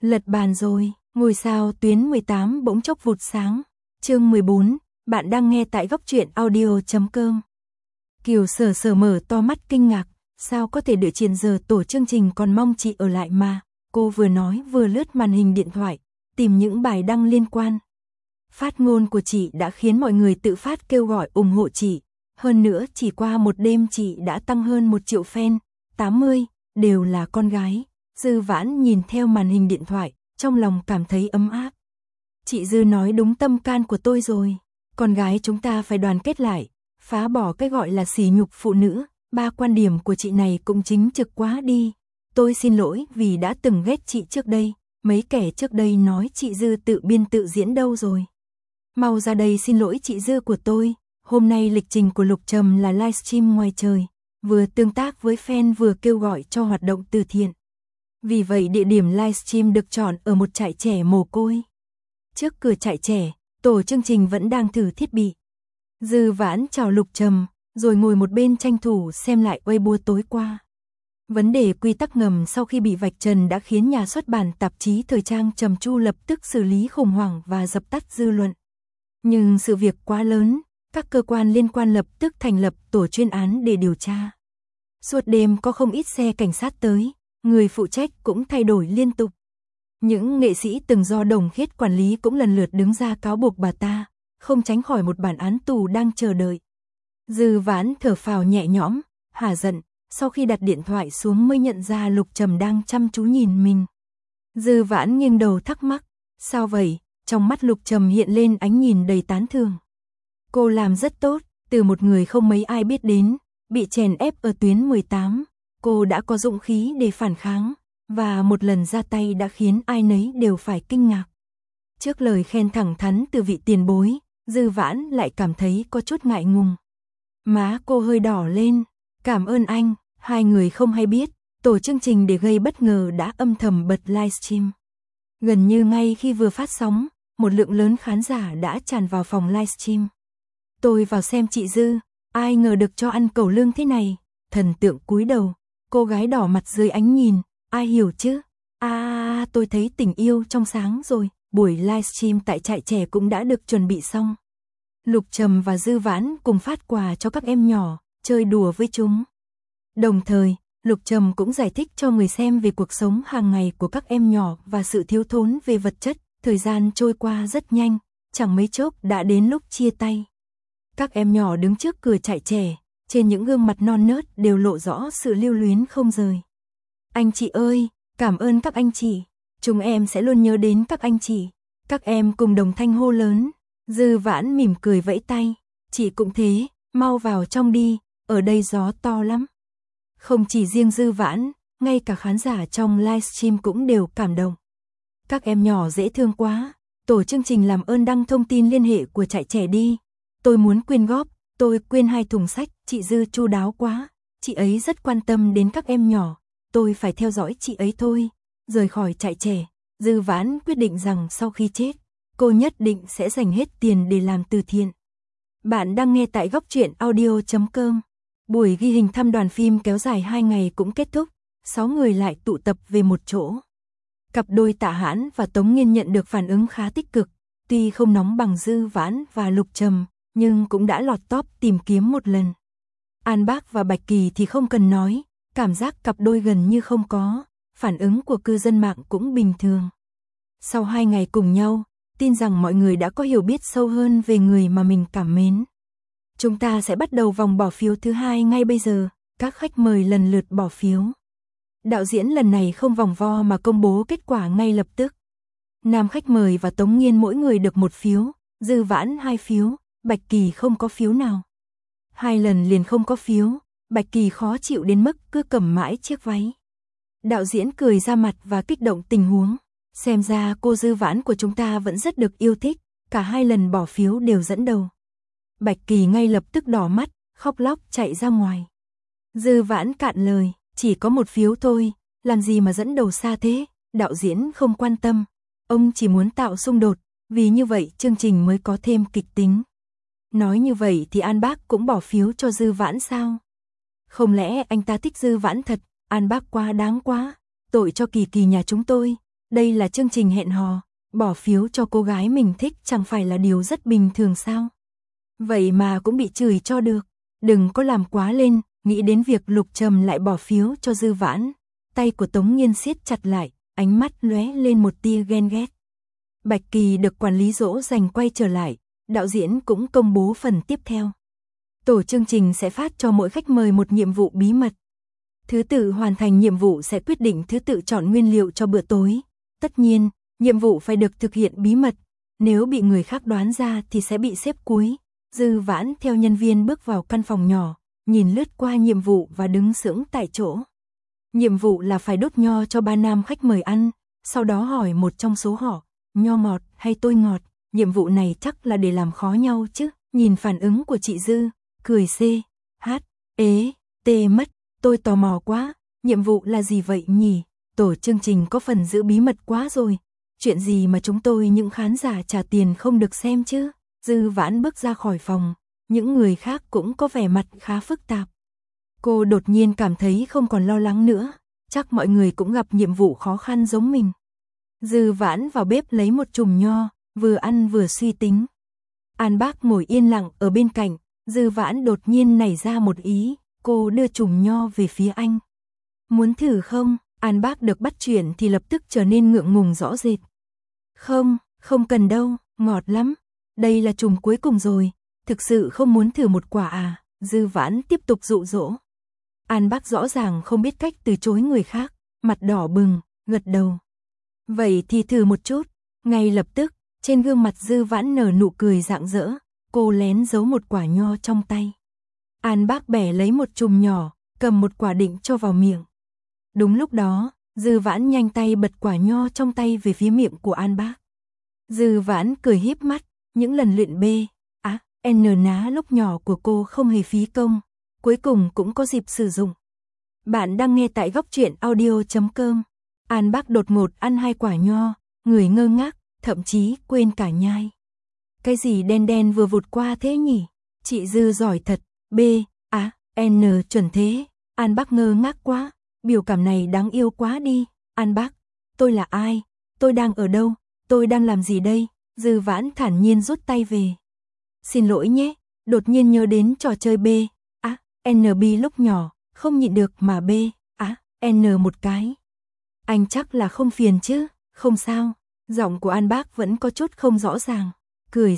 Lật bàn rồi, ngôi sao tuyến 18 bỗng chốc vụt sáng. Chương 14, bạn đang nghe tại góc truyện audio.com. Kiều Sở Sở mở to mắt kinh ngạc, sao có thể đợi triển giờ tổ chương trình còn mong chị ở lại mà. Cô vừa nói vừa lướt màn hình điện thoại, tìm những bài đăng liên quan. Phát ngôn của chị đã khiến mọi người tự phát kêu gọi ủng hộ chị. Hơn nữa chỉ qua một đêm chị đã tăng hơn 1 triệu fan, 80, đều là con gái. Dư Vãn nhìn theo màn hình điện thoại, trong lòng cảm thấy ấm áp. Chị Dư nói đúng tâm can của tôi rồi. Con gái chúng ta phải đoàn kết lại, phá bỏ cái gọi là sỉ nhục phụ nữ. Ba quan điểm của chị này cũng chính trực quá đi. Tôi xin lỗi vì đã từng ghét chị trước đây. Mấy kẻ trước đây nói chị Dư tự biên tự diễn đâu rồi. Mau ra đây xin lỗi chị Dư của tôi. Hôm nay lịch trình của Lục Trầm là livestream ngoài trời, vừa tương tác với fan vừa kêu gọi cho hoạt động từ thiện. Vì vậy địa điểm livestream được chọn ở một trại trẻ mồ côi. Trước cửa trại trẻ, tổ chương trình vẫn đang thử thiết bị. Dư Vãn chào Lục Trầm, rồi ngồi một bên tranh thủ xem lại Weibo tối qua. Vấn đề quy tắc ngầm sau khi bị vạch trần đã khiến nhà xuất bản tạp chí thời trang Trầm Chu lập tức xử lý khủng hoảng và dập tắt dư luận. Nhưng sự việc quá lớn, các cơ quan liên quan lập tức thành lập tổ chuyên án để điều tra. Suốt đêm có không ít xe cảnh sát tới, người phụ trách cũng thay đổi liên tục. Những nghệ sĩ từng do Đồng Khiết quản lý cũng lần lượt đứng ra cáo buộc bà ta, không tránh khỏi một bản án tù đang chờ đợi. Dư Vãn thở phào nhẹ nhõm, hả giận, sau khi đặt điện thoại xuống mới nhận ra Lục Trầm đang chăm chú nhìn mình. Dư Vãn nghiêng đầu thắc mắc, sao vậy? Trong mắt Lục Trầm hiện lên ánh nhìn đầy tán thưởng. Cô làm rất tốt, từ một người không mấy ai biết đến, bị chèn ép ở tuyến 18, cô đã có dũng khí để phản kháng, và một lần ra tay đã khiến ai nấy đều phải kinh ngạc. Trước lời khen thẳng thắn từ vị tiền bối, Dư Vãn lại cảm thấy có chút ngại ngùng. Má cô hơi đỏ lên, cảm ơn anh. Hai người không hay biết, tổ chương trình để gây bất ngờ đã âm thầm bật livestream. Gần như ngay khi vừa phát sóng, một lượng lớn khán giả đã tràn vào phòng livestream. Tôi vào xem chị Dư, ai ngờ được cho ăn cẩu lương thế này. Thần tượng cúi đầu, cô gái đỏ mặt dưới ánh nhìn, ai hiểu chứ? Tôi thấy tình yêu trong sáng rồi. Buổi livestream tại trại trẻ cũng đã được chuẩn bị xong. Lục Trầm và Dư Vãn cùng phát quà cho các em nhỏ, chơi đùa với chúng. Đồng thời, Lục Trầm cũng giải thích cho người xem về cuộc sống hàng ngày của các em nhỏ và sự thiếu thốn về vật chất. Thời gian trôi qua rất nhanh, chẳng mấy chốc đã đến lúc chia tay. Các em nhỏ đứng trước cửa trại trẻ, trên những gương mặt non nớt đều lộ rõ sự lưu luyến không rời. Anh chị ơi, cảm ơn các anh chị, chúng em sẽ luôn nhớ đến các anh chị. Các em cùng đồng thanh hô lớn. Dư Vãn mỉm cười vẫy tay, chị cũng thế, mau vào trong đi, ở đây gió to lắm. Không chỉ riêng Dư Vãn, ngay cả khán giả trong livestream cũng đều cảm động. Các em nhỏ dễ thương quá, tổ chương trình làm ơn đăng thông tin liên hệ của trại trẻ đi. Tôi muốn quyên góp, tôi quyên 2 thùng sách, chị Dư chu đáo quá, chị ấy rất quan tâm đến các em nhỏ, tôi phải theo dõi chị ấy thôi. Rời khỏi trại trẻ, Dư Vãn quyết định rằng sau khi chết, cô nhất định sẽ dành hết tiền để làm từ thiện. Bạn đang nghe tại góc truyện audio.com. Buổi ghi hình thăm đoàn phim kéo dài 2 ngày cũng kết thúc, 6 người lại tụ tập về một chỗ. Cặp đôi Tạ Hãn và Tống Nghiên nhận được phản ứng khá tích cực, tuy không nóng bằng Dư Vãn và Lục Trầm, nhưng cũng đã lọt top tìm kiếm một lần. An Bác và Bạch Kỳ thì không cần nói, cảm giác cặp đôi gần như không có, phản ứng của cư dân mạng cũng bình thường. Sau 2 ngày cùng nhau, tin rằng mọi người đã có hiểu biết sâu hơn về người mà mình cảm mến. Chúng ta sẽ bắt đầu vòng bỏ phiếu thứ 2 ngay bây giờ, các khách mời lần lượt bỏ phiếu. Đạo diễn lần này không vòng vo mà công bố kết quả ngay lập tức. Nam khách mời và Tống Nghiên mỗi người được 1 phiếu, Dư Vãn 2 phiếu, Bạch Kỳ không có phiếu nào. 2 lần liền không có phiếu, Bạch Kỳ khó chịu đến mức cứ cầm mãi chiếc váy. Đạo diễn cười ra mặt và kích động tình huống. Xem ra cô Dư Vãn của chúng ta vẫn rất được yêu thích, cả 2 lần bỏ phiếu đều dẫn đầu. Bạch Kỳ ngay lập tức đỏ mắt, khóc lóc chạy ra ngoài. Dư Vãn cạn lời, chỉ có 1 phiếu thôi, làm gì mà dẫn đầu xa thế, đạo diễn không quan tâm. Ông chỉ muốn tạo xung đột, vì như vậy chương trình mới có thêm kịch tính. Nói như vậy thì An Bác cũng bỏ phiếu cho Dư Vãn sao? Không lẽ anh ta thích Dư Vãn thật, An Bác quá đáng quá, tội cho Kỳ Kỳ nhà chúng tôi. Đây là chương trình hẹn hò, bỏ phiếu cho cô gái mình thích chẳng phải là điều rất bình thường sao? Vậy mà cũng bị chửi cho được. Đừng có làm quá lên, nghĩ đến việc Lục Trầm lại bỏ phiếu cho Dư Vãn. Tay của Tống Nghiên siết chặt lại, ánh mắt lóe lên một tia ghen ghét. Bạch Kỳ được quản lý dỗ dành quay trở lại, đạo diễn cũng công bố phần tiếp theo. Tổ chương trình sẽ phát cho mỗi khách mời một nhiệm vụ bí mật. Thứ tự hoàn thành nhiệm vụ sẽ quyết định thứ tự chọn nguyên liệu cho bữa tối. Tất nhiên, nhiệm vụ phải được thực hiện bí mật, nếu bị người khác đoán ra thì sẽ bị xếp cuối. Dư Vãn theo nhân viên bước vào căn phòng nhỏ, nhìn lướt qua nhiệm vụ và đứng sững tại chỗ. Nhiệm vụ là phải đốt nho cho 3 nam khách mời ăn, sau đó hỏi một trong số họ, nho ngọt hay tôi ngọt, nhiệm vụ này chắc là để làm khó nhau chứ. Nhìn phản ứng của chị Dư, cười mất, tôi tò mò quá, nhiệm vụ là gì vậy nhỉ? Tổ chương trình có phần giữ bí mật quá rồi, chuyện gì mà chúng tôi những khán giả trả tiền không được xem chứ? Dư Vãn bước ra khỏi phòng, những người khác cũng có vẻ mặt khá phức tạp. Cô đột nhiên cảm thấy không còn lo lắng nữa, chắc mọi người cũng gặp nhiệm vụ khó khăn giống mình. Dư Vãn vào bếp lấy một chùm nho, vừa ăn vừa suy tính. An Bác ngồi yên lặng ở bên cạnh, Dư Vãn đột nhiên nảy ra một ý, cô đưa chùm nho về phía anh. Muốn thử không? An Bác được bắt chuyển thì lập tức trở nên ngượng ngùng rõ rệt. Không cần đâu, ngọt lắm. Đây là chùm cuối cùng rồi, thực sự không muốn thử một quả à? Dư Vãn tiếp tục dụ dỗ. An Bác rõ ràng không biết cách từ chối người khác, mặt đỏ bừng, gật đầu. Vậy thì thử một chút. Ngay lập tức, trên gương mặt Dư Vãn nở nụ cười rạng rỡ, cô lén giấu một quả nho trong tay. An Bác bẻ lấy một chùm nhỏ, cầm một quả định cho vào miệng. Đúng lúc đó, Dư Vãn nhanh tay bật quả nho trong tay về phía miệng của An Bác. Dư Vãn cười híp mắt, những lần luyện ná lúc nhỏ của cô không hề phí công, cuối cùng cũng có dịp sử dụng. Bạn đang nghe tại Góc Truyện Audio.com. An Bác đột ngột ăn 2 quả nho, người ngơ ngác, thậm chí quên cả nhai. Cái gì đen đen vừa vụt qua thế nhỉ? Chị Dư giỏi thật, chuẩn thế. An Bác ngơ ngác quá, biểu cảm này đáng yêu quá đi. An Bác, tôi là ai? Tôi đang ở đâu? Tôi đang làm gì đây? Dư Vãn thản nhiên rút tay về. Xin lỗi nhé, đột nhiên nhớ đến trò chơi NB lúc nhỏ, không nhịn được mà một cái. Anh chắc là không phiền chứ? Không sao. Giọng của An Bác vẫn có chút không rõ ràng. Cười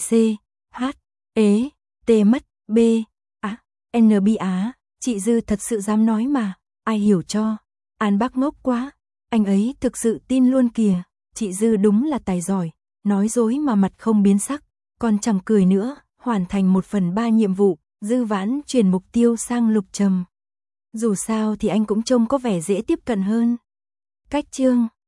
mất, NB á, chị Dư thật sự dám nói mà, ai hiểu cho. An Bác ngốc quá, anh ấy thực sự tin luôn kìa, chị Dư đúng là tài giỏi, nói dối mà mặt không biến sắc, còn chẳng cười nữa. Hoàn thành 1/3 nhiệm vụ, Dư Vãn chuyển mục tiêu sang Lục Trầm. Dù sao thì anh cũng trông có vẻ dễ tiếp cận hơn. Cách chương